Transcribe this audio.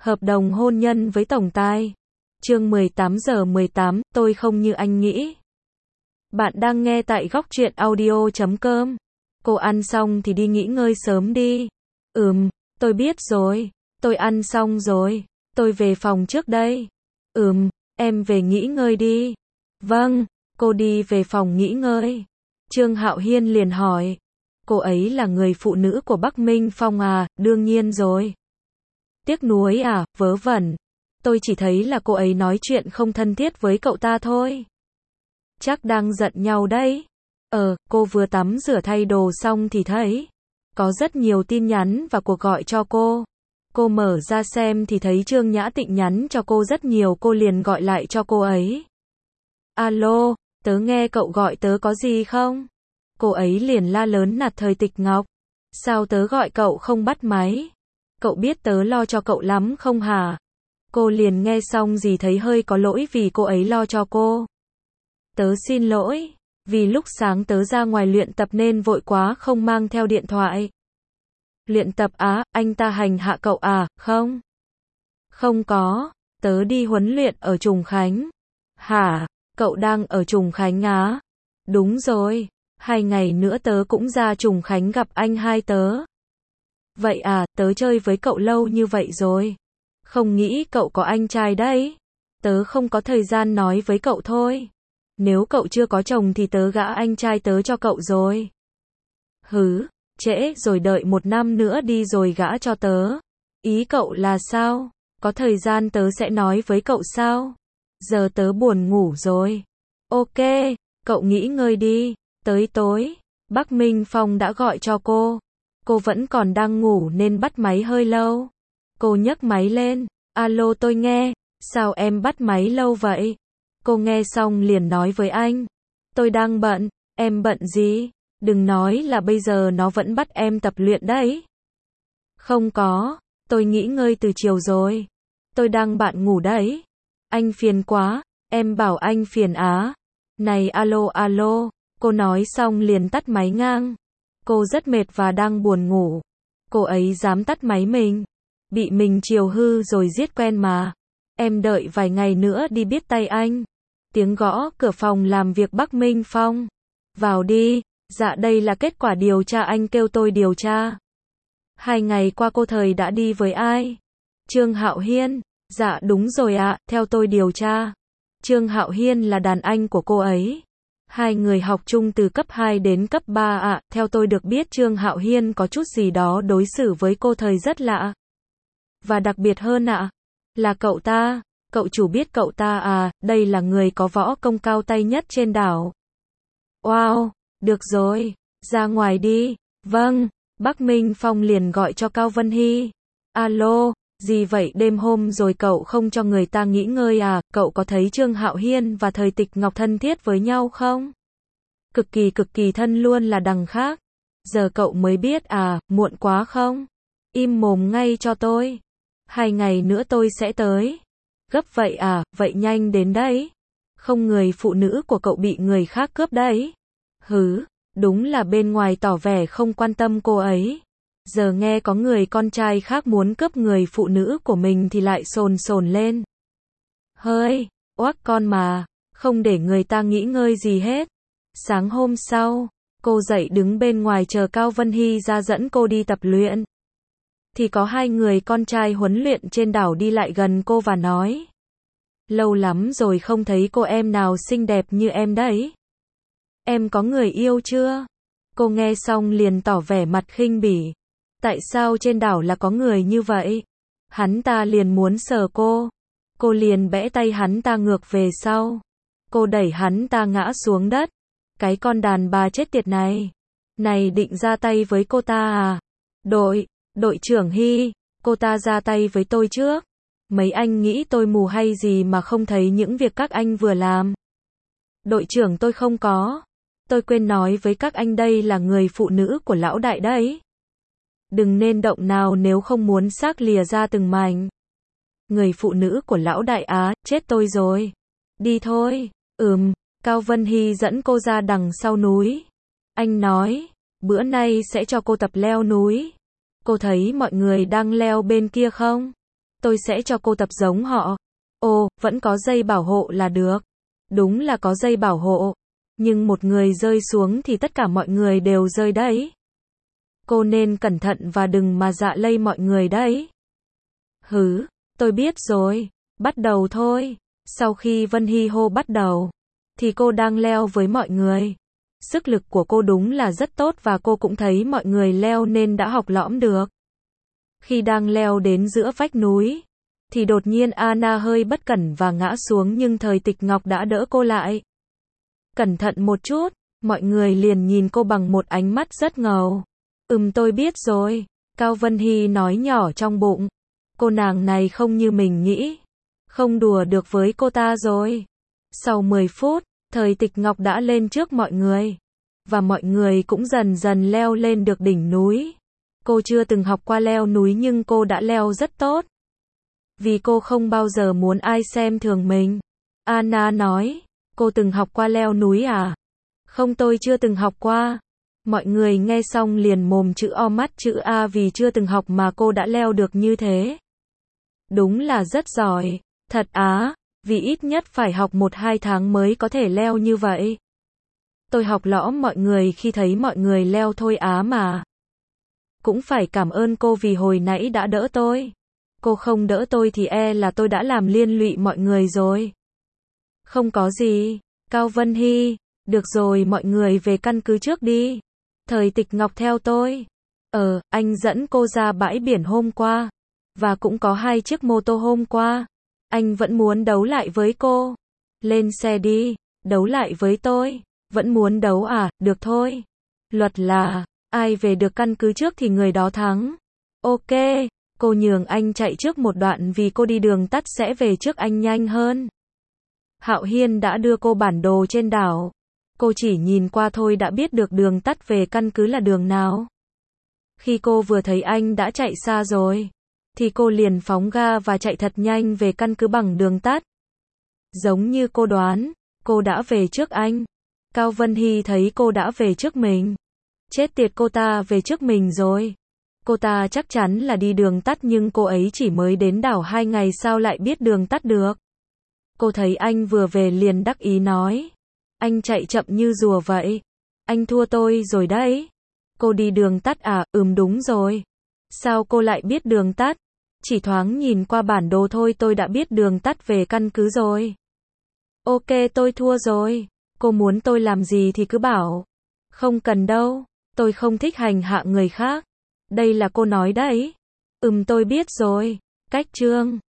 Hợp đồng hôn nhân với tổng tài. Chương 18:18, tôi không như anh nghĩ. Bạn đang nghe tại Góc Truyện Audio.com. Cô ăn xong thì đi nghỉ ngơi sớm đi. Tôi biết rồi. Tôi ăn xong rồi. Tôi về phòng trước đây. Em về nghỉ ngơi đi. Vâng, cô đi về phòng nghỉ ngơi. Trương Hạo Hiên liền hỏi. Cô ấy là người phụ nữ của Bắc Minh Phong à? Đương nhiên rồi. Tiếc nuối à? Vớ vẩn. Tôi chỉ thấy là cô ấy nói chuyện không thân thiết với cậu ta thôi. Chắc đang giận nhau đấy. Cô vừa tắm rửa thay đồ xong thì thấy có rất nhiều tin nhắn và cuộc gọi cho cô. Cô mở ra xem thì thấy Trương Nhã Tịnh nhắn cho cô rất nhiều, cô liền gọi lại cho cô ấy. Alo, tớ nghe cậu gọi tớ có gì không? Cô ấy liền la lớn nạt Thời Tịch Ngọc. Sao tớ gọi cậu không bắt máy? Cậu biết tớ lo cho cậu lắm không hả? Cô liền nghe xong gì thấy hơi có lỗi vì cô ấy lo cho cô. Tớ xin lỗi, vì lúc sáng tớ ra ngoài luyện tập nên vội quá không mang theo điện thoại. Luyện tập á, anh ta hành hạ cậu à? Không. Không có, tớ đi huấn luyện ở Trùng Khánh. Hả, cậu đang ở Trùng Khánh á? Đúng rồi, 2 ngày nữa tớ cũng ra Trùng Khánh gặp anh hai tớ. Vậy à, tớ chơi với cậu lâu như vậy rồi. Không nghĩ cậu có anh trai đấy. Tớ không có thời gian nói với cậu thôi. Nếu cậu chưa có chồng thì tớ gả anh trai tớ cho cậu rồi. Trễ rồi, đợi 1 năm nữa đi rồi gả cho tớ. Ý cậu là sao? Có thời gian tớ sẽ nói với cậu sao? Giờ tớ buồn ngủ rồi. Ok, cậu nghỉ ngơi đi. Tới tối, Bắc Minh Phong đã gọi cho cô. Cô vẫn còn đang ngủ nên bắt máy hơi lâu. Cô nhấc máy lên. Alo, tôi nghe. Sao em bắt máy lâu vậy? Cô nghe xong liền nói với anh. Tôi đang bận. Em bận gì? Đừng nói là bây giờ nó vẫn bắt em tập luyện đấy. Không có. Tôi nghỉ ngơi từ chiều rồi. Tôi đang bận ngủ đấy. Anh phiền quá. Em bảo anh phiền á. Này alo. Cô nói xong liền tắt máy ngang. Cô rất mệt và đang buồn ngủ. Cô ấy dám tắt máy mình. Bị mình chiều hư rồi giết quen mà. Em đợi vài ngày nữa đi biết tay anh. Tiếng gõ cửa phòng làm việc Bắc Minh Phong. Vào đi. Dạ đây là kết quả điều tra anh kêu tôi điều tra. 2 ngày qua cô Thời đã đi với ai? Trương Hạo Hiên. Dạ đúng rồi ạ, theo tôi điều tra. Trương Hạo Hiên là đàn anh của cô ấy. 2 người học chung từ cấp 2 đến cấp 3 ạ, theo tôi được biết Trương Hạo Hiên có chút gì đó đối xử với cô Thời rất lạ. Và đặc biệt hơn ạ, là cậu ta, cậu chủ biết cậu ta à, đây là người có võ công cao tay nhất trên đảo. Wow, được rồi, ra ngoài đi. Vâng, Bắc Minh Phong liền gọi cho Cao Vân Hy. Alo, gì vậy, đêm hôm rồi cậu không cho người ta nghỉ ngơi à? Cậu có thấy Trương Hạo Hiên và Thời Tịch Ngọc thân thiết với nhau không? Cực kỳ thân luôn là đằng khác. Giờ cậu mới biết à, muộn quá không? Im mồm ngay cho tôi. 2 ngày nữa tôi sẽ tới. Gấp vậy à, vậy nhanh đến đấy. Không, người phụ nữ của cậu bị người khác cướp đấy. Đúng là bên ngoài tỏ vẻ không quan tâm cô ấy. Giờ nghe có người con trai khác muốn cướp người phụ nữ của mình thì lại sồn lên. Hơi, oác con mà, không để người ta nghỉ ngơi gì hết. Sáng hôm sau, cô dậy đứng bên ngoài chờ Cao Vân Hy ra dẫn cô đi tập luyện. Thì có 2 người con trai huấn luyện trên đảo đi lại gần cô và nói. Lâu lắm rồi không thấy cô em nào xinh đẹp như em đấy. Em có người yêu chưa? Cô nghe xong liền tỏ vẻ mặt khinh bỉ. Tại sao trên đảo là có người như vậy? Hắn ta liền muốn sờ cô. Cô liền bẽ tay hắn ta ngược về sau. Cô đẩy hắn ta ngã xuống đất. Cái con đàn bà chết tiệt này. Này định ra tay với cô ta à? Đội trưởng Hy, cô ta ra tay với tôi trước. Mấy anh nghĩ tôi mù hay gì mà không thấy những việc các anh vừa làm? Đội trưởng, tôi không có. Tôi quên nói với các anh đây là người phụ nữ của lão đại đấy. Đừng nên động nào nếu không muốn xác lìa ra từng mảnh. Người phụ nữ của lão đại á, chết tôi rồi. Đi thôi. Cao Vân Hy dẫn cô ra đằng sau núi. Anh nói, bữa nay sẽ cho cô tập leo núi. Cô thấy mọi người đang leo bên kia không? tôi sẽ cho cô tập giống họ. Ồ, vẫn có dây bảo hộ là được. Đúng là có dây bảo hộ. Nhưng một người rơi xuống thì tất cả mọi người đều rơi đấy. Cô nên cẩn thận và đừng mà dạ lây mọi người đấy. Hứ, tôi biết rồi. Bắt đầu thôi. Sau khi Vân Hy hô bắt đầu, thì cô đang leo với mọi người. Sức lực của cô đúng là rất tốt và cô cũng thấy mọi người leo nên đã học lõm được. Khi đang leo đến giữa vách núi, thì đột nhiên Anna hơi bất cẩn và ngã xuống nhưng Thời Tịch Ngọc đã đỡ cô lại. Cẩn thận một chút, mọi người liền nhìn cô bằng một ánh mắt rất ngầu. Tôi biết rồi, Cao Vân Hy nói nhỏ trong bụng. Cô nàng này không như mình nghĩ. Không đùa được với cô ta rồi. Sau 10 phút, Thời Tịch Ngọc đã lên trước mọi người. Và mọi người cũng dần dần leo lên được đỉnh núi. Cô chưa từng học qua leo núi nhưng cô đã leo rất tốt. Vì cô không bao giờ muốn ai xem thường mình. Anna nói, cô từng học qua leo núi à? Không, tôi chưa từng học qua. Mọi người nghe xong liền mồm chữ O mắt chữ A vì chưa từng học mà cô đã leo được như thế. Đúng là rất giỏi. Thật á, vì ít nhất phải học 1-2 tháng mới có thể leo như vậy. Tôi học lõm mọi người khi thấy mọi người leo thôi á mà. Cũng phải cảm ơn cô vì hồi nãy đã đỡ tôi. Cô không đỡ tôi thì là tôi đã làm liên lụy mọi người rồi. Không có gì, Cao Vân Hy. Được rồi, mọi người về căn cứ trước đi. Thời Tịch Ngọc theo tôi. Anh dẫn cô ra bãi biển hôm qua. Và cũng có 2 chiếc mô tô hôm qua. Anh vẫn muốn đấu lại với cô. Lên xe đi, đấu lại với tôi. Vẫn muốn đấu à, được thôi. Luật là, ai về được căn cứ trước thì người đó thắng. Ok, cô nhường anh chạy trước một đoạn vì cô đi đường tắt sẽ về trước anh nhanh hơn. Hạo Hiên đã đưa cô bản đồ trên đảo. Cô chỉ nhìn qua thôi đã biết được đường tắt về căn cứ là đường nào. Khi cô vừa thấy anh đã chạy xa rồi, thì cô liền phóng ga và chạy thật nhanh về căn cứ bằng đường tắt. Giống như cô đoán, cô đã về trước anh. Cao Vân Hy thấy cô đã về trước mình. Chết tiệt, cô ta về trước mình rồi. Cô ta chắc chắn là đi đường tắt nhưng cô ấy chỉ mới đến đảo 2 ngày sao lại biết đường tắt được. Cô thấy anh vừa về liền đắc ý nói. Anh chạy chậm như rùa vậy. Anh thua tôi rồi đấy. Cô đi đường tắt à? Đúng rồi. Sao cô lại biết đường tắt? Chỉ thoáng nhìn qua bản đồ thôi tôi đã biết đường tắt về căn cứ rồi. Ok, tôi thua rồi. Cô muốn tôi làm gì thì cứ bảo. Không cần đâu. Tôi không thích hành hạ người khác. Đây là cô nói đấy. Tôi biết rồi. Cách chương